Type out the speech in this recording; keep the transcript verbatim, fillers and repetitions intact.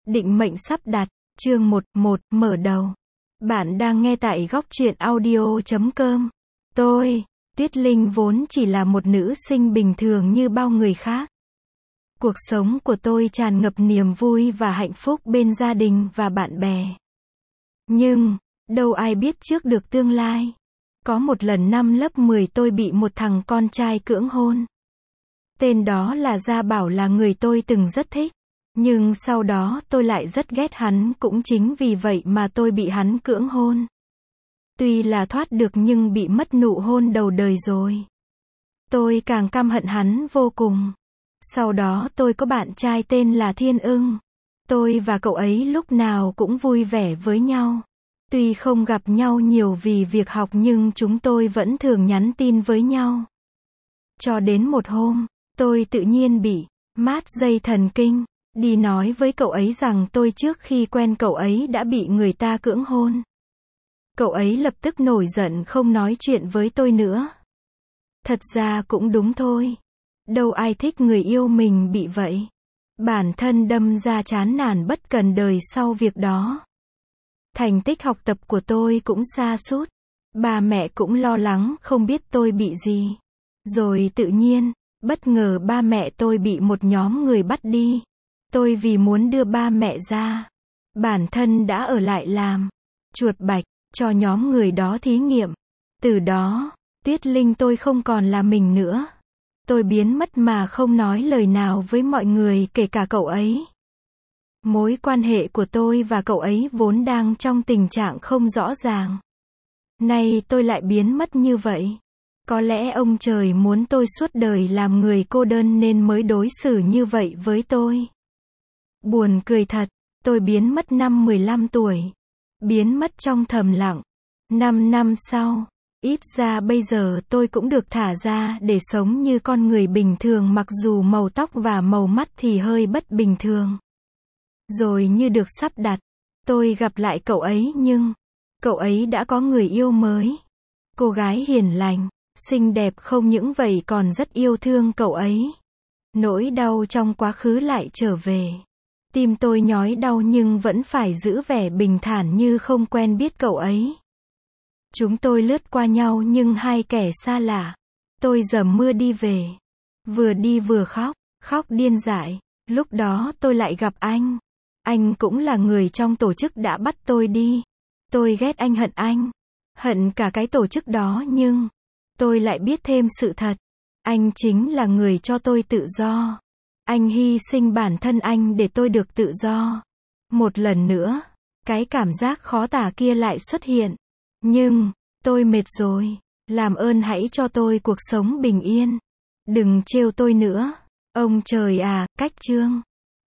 Định mệnh sắp đặt, chương một, một, mở đầu. Bạn đang nghe tại góc truyện audio chấm com. Tôi, Tuyết Linh vốn chỉ là một nữ sinh bình thường như bao người khác. Cuộc sống của tôi tràn ngập niềm vui và hạnh phúc bên gia đình và bạn bè. Nhưng, đâu ai biết trước được tương lai. Có một lần năm lớp mười tôi bị một thằng con trai cưỡng hôn. Tên đó là Gia Bảo, là người tôi từng rất thích. Nhưng sau đó tôi lại rất ghét hắn, cũng chính vì vậy mà tôi bị hắn cưỡng hôn. Tuy là thoát được nhưng bị mất nụ hôn đầu đời rồi. Tôi càng căm hận hắn vô cùng. Sau đó tôi có bạn trai tên là Thiên Ưng. Tôi và cậu ấy lúc nào cũng vui vẻ với nhau. Tuy không gặp nhau nhiều vì việc học nhưng chúng tôi vẫn thường nhắn tin với nhau. Cho đến một hôm, tôi tự nhiên bị mát dây thần kinh. Đi nói với cậu ấy rằng tôi trước khi quen cậu ấy đã bị người ta cưỡng hôn. Cậu ấy lập tức nổi giận không nói chuyện với tôi nữa. Thật ra cũng đúng thôi. Đâu ai thích người yêu mình bị vậy. Bản thân đâm ra chán nản bất cần đời sau việc đó. Thành tích học tập của tôi cũng sa sút. Ba mẹ cũng lo lắng không biết tôi bị gì. Rồi tự nhiên, bất ngờ ba mẹ tôi bị một nhóm người bắt đi. Tôi vì muốn đưa ba mẹ ra, bản thân đã ở lại làm chuột bạch cho nhóm người đó thí nghiệm. Từ đó, Tuyết Linh tôi không còn là mình nữa. Tôi biến mất mà không nói lời nào với mọi người, kể cả cậu ấy. Mối quan hệ của tôi và cậu ấy vốn đang trong tình trạng không rõ ràng. Nay tôi lại biến mất như vậy. Có lẽ ông trời muốn tôi suốt đời làm người cô đơn nên mới đối xử như vậy với tôi. Buồn cười thật, tôi biến mất năm mười lăm tuổi. Biến mất trong thầm lặng. Năm năm sau, ít ra bây giờ tôi cũng được thả ra để sống như con người bình thường, mặc dù màu tóc và màu mắt thì hơi bất bình thường. Rồi như được sắp đặt, tôi gặp lại cậu ấy nhưng, cậu ấy đã có người yêu mới. Cô gái hiền lành, xinh đẹp không những vậy còn rất yêu thương cậu ấy. Nỗi đau trong quá khứ lại trở về. Tim tôi nhói đau nhưng vẫn phải giữ vẻ bình thản như không quen biết cậu ấy. Chúng tôi lướt qua nhau nhưng hai kẻ xa lạ. Tôi dầm mưa đi về. Vừa đi vừa khóc, khóc điên dại. Lúc đó tôi lại gặp anh. Anh cũng là người trong tổ chức đã bắt tôi đi. Tôi ghét anh, hận anh. Hận cả cái tổ chức đó nhưng tôi lại biết thêm sự thật. Anh chính là người cho tôi tự do. Anh hy sinh bản thân anh để tôi được tự do. Một lần nữa, cái cảm giác khó tả kia lại xuất hiện. Nhưng, tôi mệt rồi. Làm ơn hãy cho tôi cuộc sống bình yên. Đừng trêu tôi nữa. Ông trời à, cách chương.